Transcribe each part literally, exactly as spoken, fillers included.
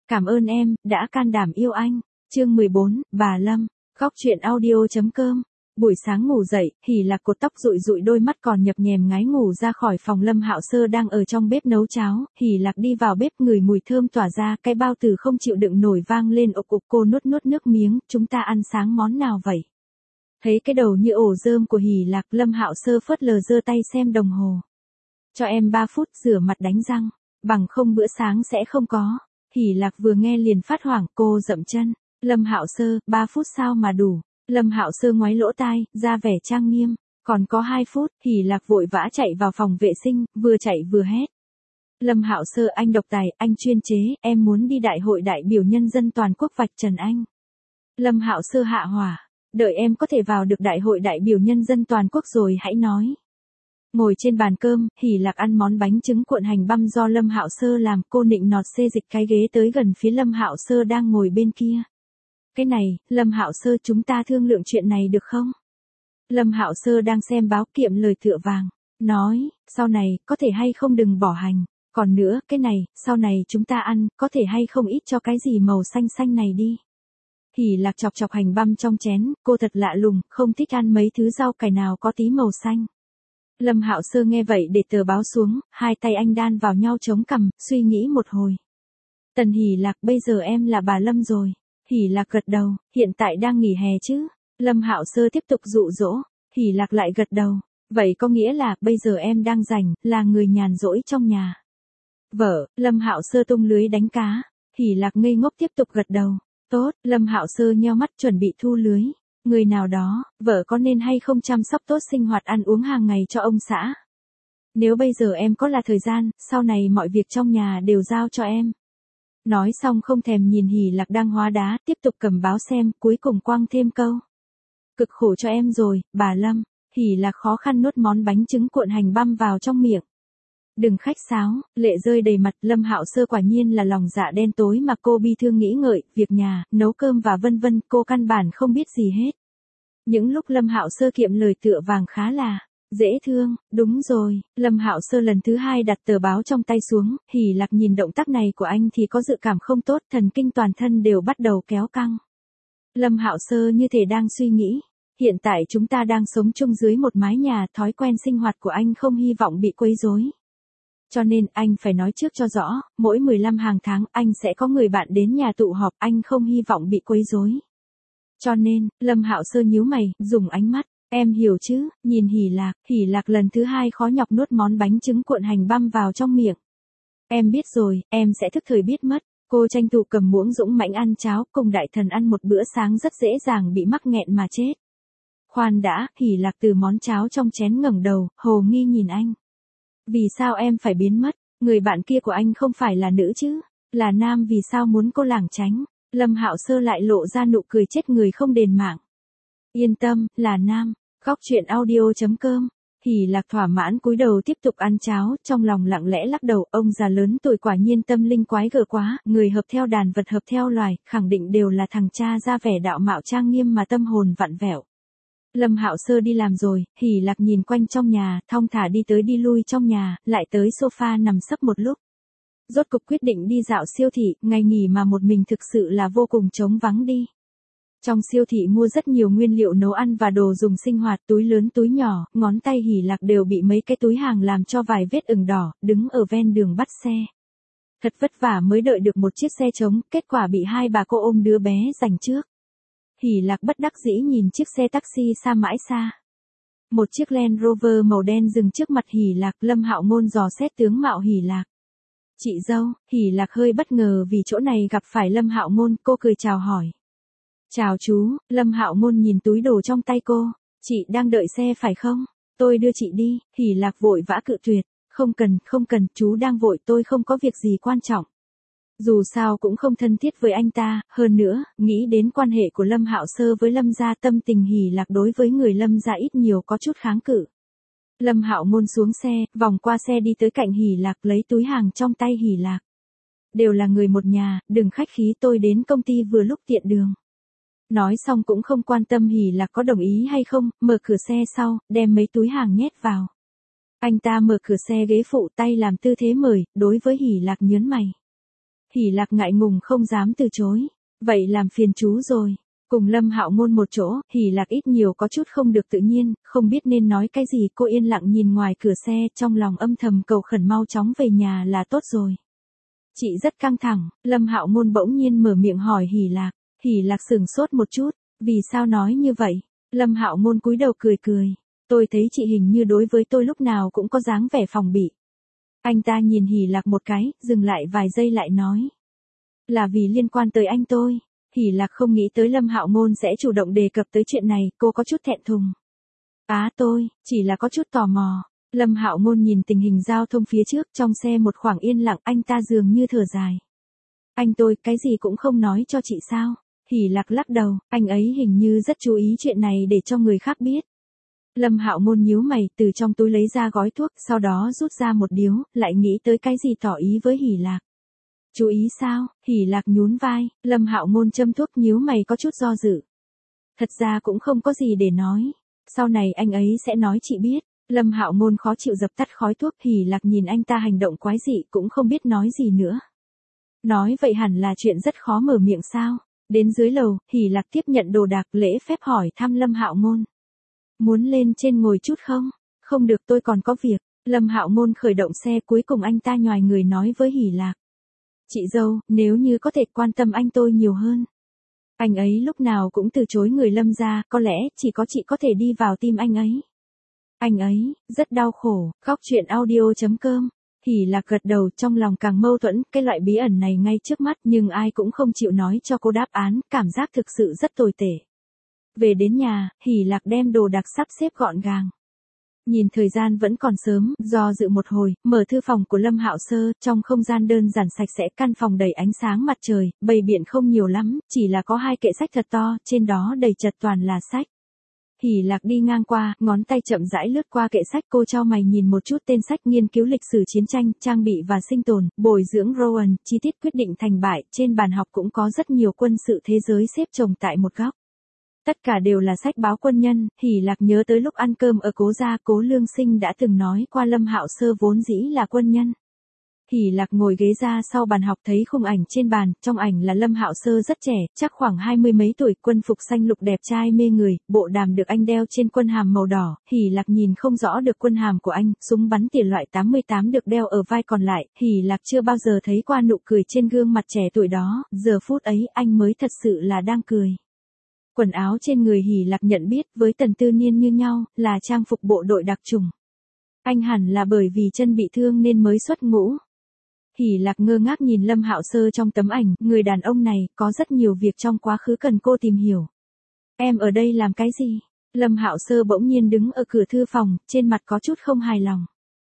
Cảm ơn em, đã can đảm yêu anh. Chương mười bốn, bà Lâm, góc truyện audio.com. Buổi sáng ngủ dậy, Hỉ Lạc cột tóc rụi rụi đôi mắt còn nhập nhèm ngái ngủ ra khỏi phòng. Lâm Hạo Sơ đang ở trong bếp nấu cháo, Hỉ Lạc đi vào bếp ngửi mùi thơm tỏa ra, cái bao tử không chịu đựng nổi vang lên ộc ộc. Cô nuốt nuốt nước miếng, chúng ta ăn sáng món nào vậy? Thấy cái đầu như ổ rơm của Hỉ Lạc, Lâm Hạo Sơ phớt lờ giơ tay xem đồng hồ. Cho em ba phút rửa mặt đánh răng, bằng không bữa sáng sẽ không có. Hỉ Lạc vừa nghe liền phát hoảng, cô dậm chân. Lâm Hạo Sơ, ba phút sao mà đủ? Lâm Hạo Sơ ngoáy lỗ tai, ra vẻ trang nghiêm. Còn có hai phút, Hỉ Lạc vội vã chạy vào phòng vệ sinh, vừa chạy vừa hét. Lâm Hạo Sơ, anh độc tài, anh chuyên chế, em muốn đi đại hội đại biểu nhân dân toàn quốc vạch trần anh. Lâm Hạo Sơ hạ hỏa, đợi em có thể vào được đại hội đại biểu nhân dân toàn quốc rồi hãy nói. Ngồi trên bàn cơm, Hỉ Lạc ăn món bánh trứng cuộn hành băm do Lâm Hạo Sơ làm. Cô nịnh nọt xê dịch cái ghế tới gần phía Lâm Hạo Sơ đang ngồi bên kia. Cái này, Lâm Hạo Sơ, chúng ta thương lượng chuyện này được không? Lâm Hạo Sơ đang xem báo kiệm lời tựa vàng, nói, sau này, có thể hay không đừng bỏ hành. Còn nữa, cái này, sau này chúng ta ăn, có thể hay không ít cho cái gì màu xanh xanh này đi. Hỉ Lạc chọc chọc hành băm trong chén, cô thật lạ lùng, không thích ăn mấy thứ rau cải nào có tí màu xanh. Lâm Hạo Sơ nghe vậy để tờ báo xuống, hai tay anh đan vào nhau chống cằm, suy nghĩ một hồi. Tần Hỉ Lạc, bây giờ em là bà Lâm rồi. Hỉ Lạc gật đầu, hiện tại đang nghỉ hè chứ? Lâm Hạo Sơ tiếp tục dụ dỗ, Hỉ Lạc lại gật đầu. Vậy có nghĩa là, bây giờ em đang rảnh, là người nhàn rỗi trong nhà. Vợ, Lâm Hạo Sơ tung lưới đánh cá, Hỉ Lạc ngây ngốc tiếp tục gật đầu. Tốt, Lâm Hạo Sơ nheo mắt chuẩn bị thu lưới. Người nào đó, vợ có nên hay không chăm sóc tốt sinh hoạt ăn uống hàng ngày cho ông xã? Nếu bây giờ em có là thời gian, sau này mọi việc trong nhà đều giao cho em. Nói xong không thèm nhìn Hỉ Lạc đang hóa đá, tiếp tục cầm báo xem, cuối cùng quăng thêm câu. Cực khổ cho em rồi, bà Lâm. Hỉ Lạc khó khăn nuốt món bánh trứng cuộn hành băm vào trong miệng. Đừng khách sáo, lệ rơi đầy mặt. Lâm Hạo Sơ quả nhiên là lòng dạ đen tối mà cô bi thương nghĩ ngợi, việc nhà, nấu cơm và vân vân, cô căn bản không biết gì hết. Những lúc Lâm Hạo Sơ kiệm lời tựa vàng khá là dễ thương. Đúng rồi, Lâm Hạo Sơ lần thứ hai đặt tờ báo trong tay xuống, Hỉ Lạc nhìn động tác này của anh thì có dự cảm không tốt, thần kinh toàn thân đều bắt đầu kéo căng. Lâm Hạo Sơ như thể đang suy nghĩ, hiện tại chúng ta đang sống chung dưới một mái nhà, thói quen sinh hoạt của anh không hy vọng bị quấy rối. Cho nên anh phải nói trước cho rõ, mỗi mười lăm hàng tháng anh sẽ có người bạn đến nhà tụ họp, anh không hy vọng bị quấy rối. Cho nên, Lâm Hạo Sơ nhíu mày, dùng ánh mắt, em hiểu chứ, nhìn Hỉ Lạc, Hỉ Lạc lần thứ hai khó nhọc nuốt món bánh trứng cuộn hành băm vào trong miệng. Em biết rồi, em sẽ thức thời biết mất. Cô tranh thủ cầm muỗng dũng mãnh ăn cháo, cùng đại thần ăn một bữa sáng rất dễ dàng bị mắc nghẹn mà chết. Khoan đã, Hỉ Lạc từ món cháo trong chén ngẩng đầu, hồ nghi nhìn anh. Vì sao em phải biến mất? Người bạn kia của anh không phải là nữ chứ? Là nam, vì sao muốn cô lảng tránh? Lâm Hạo Sơ lại lộ ra nụ cười chết người không đền mạng. Yên tâm, là nam. Góc truyện audio.com. Hỉ Lạc thỏa mãn cúi đầu tiếp tục ăn cháo, trong lòng lặng lẽ lắc đầu, ông già lớn tuổi quả nhiên tâm linh quái gở quá, người hợp theo đàn vật hợp theo loài, khẳng định đều là thằng cha ra vẻ đạo mạo trang nghiêm mà tâm hồn vặn vẹo. Lâm Hạo Sơ đi làm rồi, Hỉ Lạc nhìn quanh trong nhà, thong thả đi tới đi lui trong nhà, lại tới sofa nằm sấp một lúc. Rốt cục quyết định đi dạo siêu thị, ngày nghỉ mà một mình thực sự là vô cùng trống vắng đi. Trong siêu thị mua rất nhiều nguyên liệu nấu ăn và đồ dùng sinh hoạt, túi lớn túi nhỏ, ngón tay Hỉ Lạc đều bị mấy cái túi hàng làm cho vài vết ửng đỏ, đứng ở ven đường bắt xe. Thật vất vả mới đợi được một chiếc xe trống, kết quả bị hai bà cô ôm đứa bé giành trước. Hỉ Lạc bất đắc dĩ nhìn chiếc xe taxi xa mãi xa. Một chiếc Land Rover màu đen dừng trước mặt Hỉ Lạc, Lâm Hạo Ngôn dò xét tướng mạo Hỉ Lạc. Chị dâu, Hỉ Lạc hơi bất ngờ vì chỗ này gặp phải Lâm Hạo Ngôn, cô cười chào hỏi. Chào chú, Lâm Hạo Ngôn nhìn túi đồ trong tay cô. Chị đang đợi xe phải không? Tôi đưa chị đi. Hỉ Lạc vội vã cự tuyệt. Không cần, không cần, chú đang vội, tôi không có việc gì quan trọng. Dù sao cũng không thân thiết với anh ta, hơn nữa, nghĩ đến quan hệ của Lâm Hạo Sơ với Lâm gia, tâm tình Hỉ Lạc đối với người Lâm gia ít nhiều có chút kháng cự. Lâm Hạo Ngôn xuống xe, vòng qua xe đi tới cạnh Hỉ Lạc, lấy túi hàng trong tay Hỉ Lạc. Đều là người một nhà, đừng khách khí, tôi đến công ty vừa lúc tiện đường. Nói xong cũng không quan tâm Hỉ Lạc có đồng ý hay không, mở cửa xe sau, đem mấy túi hàng nhét vào. Anh ta mở cửa xe ghế phụ, tay làm tư thế mời, đối với Hỉ Lạc nhớn mày. Hỉ Lạc ngại ngùng không dám từ chối. Vậy làm phiền chú rồi. Cùng Lâm Hạo Ngôn một chỗ, Hỉ Lạc ít nhiều có chút không được tự nhiên, không biết nên nói cái gì. Cô yên lặng nhìn ngoài cửa xe, trong lòng âm thầm cầu khẩn mau chóng về nhà là tốt rồi. Chị rất căng thẳng. Lâm Hạo Ngôn bỗng nhiên mở miệng hỏi Hỉ Lạc. Hỉ Lạc sửng sốt một chút. Vì sao nói như vậy? Lâm Hạo Ngôn cúi đầu cười cười. Tôi thấy chị hình như đối với tôi lúc nào cũng có dáng vẻ phòng bị. Anh ta nhìn Hỉ Lạc một cái, dừng lại vài giây lại nói. Là vì liên quan tới anh tôi. Hỉ Lạc không nghĩ tới Lâm Hạo Ngôn sẽ chủ động đề cập tới chuyện này, cô có chút thẹn thùng. Á tôi, chỉ là có chút tò mò. Lâm Hạo Ngôn nhìn tình hình giao thông phía trước, trong xe một khoảng yên lặng, anh ta dường như thở dài. Anh tôi, cái gì cũng không nói cho chị sao? Hỉ Lạc lắc đầu, anh ấy hình như rất chú ý chuyện này để cho người khác biết. Lâm Hạo Ngôn nhíu mày, từ trong túi lấy ra gói thuốc, sau đó rút ra một điếu, lại nghĩ tới cái gì tỏ ý với Hỉ Lạc. Chú ý sao? Hỉ Lạc nhún vai, Lâm Hạo Ngôn châm thuốc nhíu mày có chút do dự. Thật ra cũng không có gì để nói. Sau này anh ấy sẽ nói chị biết. Lâm Hạo Ngôn khó chịu dập tắt khói thuốc. Hỉ Lạc nhìn anh ta hành động quái dị cũng không biết nói gì nữa. Nói vậy hẳn là chuyện rất khó mở miệng sao? Đến dưới lầu, Hỉ Lạc tiếp nhận đồ đạc lễ phép hỏi thăm Lâm Hạo Ngôn. Muốn lên trên ngồi chút không? Không được, tôi còn có việc. Lâm Hạo Ngôn khởi động xe, cuối cùng anh ta nhoài người nói với Hỉ Lạc. Chị dâu, nếu như có thể quan tâm anh tôi nhiều hơn. Anh ấy lúc nào cũng từ chối người Lâm gia, có lẽ chỉ có chị có thể đi vào tim anh ấy. Anh ấy, rất đau khổ. Khóc chuyện audio chấm com. Hỉ Lạc gật đầu, trong lòng càng mâu thuẫn, cái loại bí ẩn này ngay trước mắt nhưng ai cũng không chịu nói cho cô đáp án, cảm giác thực sự rất tồi tệ. Về đến nhà, Hỉ Lạc đem đồ đạc sắp xếp gọn gàng. Nhìn thời gian vẫn còn sớm, do dự một hồi, mở thư phòng của Lâm Hạo Sơ, trong không gian đơn giản sạch sẽ, căn phòng đầy ánh sáng mặt trời, bày biện không nhiều lắm, chỉ là có hai kệ sách thật to, trên đó đầy chật toàn là sách. Hỉ Lạc đi ngang qua, ngón tay chậm rãi lướt qua kệ sách, cô chau mày nhìn một chút tên sách nghiên cứu lịch sử chiến tranh, trang bị và sinh tồn, bồi dưỡng Rowan, chi tiết quyết định thành bại, trên bàn học cũng có rất nhiều quân sự thế giới xếp chồng tại một góc. Tất cả đều là sách báo quân nhân. Hỉ Lạc nhớ tới lúc ăn cơm ở Cố gia, Cố Lương Sinh đã từng nói qua Lâm Hạo Sơ vốn dĩ là quân nhân. Hỉ Lạc ngồi ghế ra sau bàn học, thấy khung ảnh trên bàn, trong ảnh là Lâm Hạo Sơ rất trẻ, chắc khoảng hai mươi mấy tuổi, quân phục xanh lục đẹp trai mê người, bộ đàm được anh đeo trên quân hàm màu đỏ. Hỉ Lạc nhìn không rõ được quân hàm của anh, súng bắn tỉa loại tám mươi tám được đeo ở vai còn lại. Hỉ Lạc chưa bao giờ thấy qua nụ cười trên gương mặt trẻ tuổi đó, giờ phút ấy anh mới thật sự là đang cười. Quần áo trên người Hỉ Lạc nhận biết với Tần Tư Niên như nhau, là trang phục bộ đội đặc chủng. Anh hẳn là bởi vì chân bị thương nên mới xuất ngũ. Hỉ Lạc ngơ ngác nhìn Lâm Hạo Sơ trong tấm ảnh, người đàn ông này có rất nhiều việc trong quá khứ cần cô tìm hiểu. Em ở đây làm cái gì? Lâm Hạo Sơ bỗng nhiên đứng ở cửa thư phòng, trên mặt có chút không hài lòng.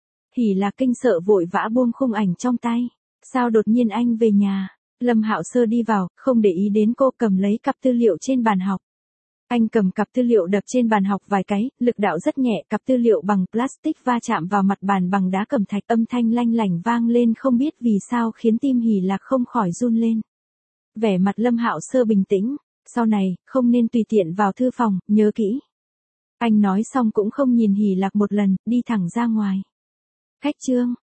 Hỉ Lạc kinh sợ vội vã buông khung ảnh trong tay. Sao đột nhiên anh về nhà? Lâm Hạo Sơ đi vào, không để ý đến cô, cầm lấy cặp tư liệu trên bàn học. Anh cầm cặp tư liệu đập trên bàn học vài cái, lực đạo rất nhẹ, cặp tư liệu bằng plastic va chạm vào mặt bàn bằng đá cẩm thạch, âm thanh lanh lảnh vang lên không biết vì sao khiến tim Hỉ Lạc không khỏi run lên. Vẻ mặt Lâm Hạo Sơ bình tĩnh, sau này, không nên tùy tiện vào thư phòng, nhớ kỹ. Anh nói xong cũng không nhìn Hỉ Lạc một lần, đi thẳng ra ngoài. Khách trương,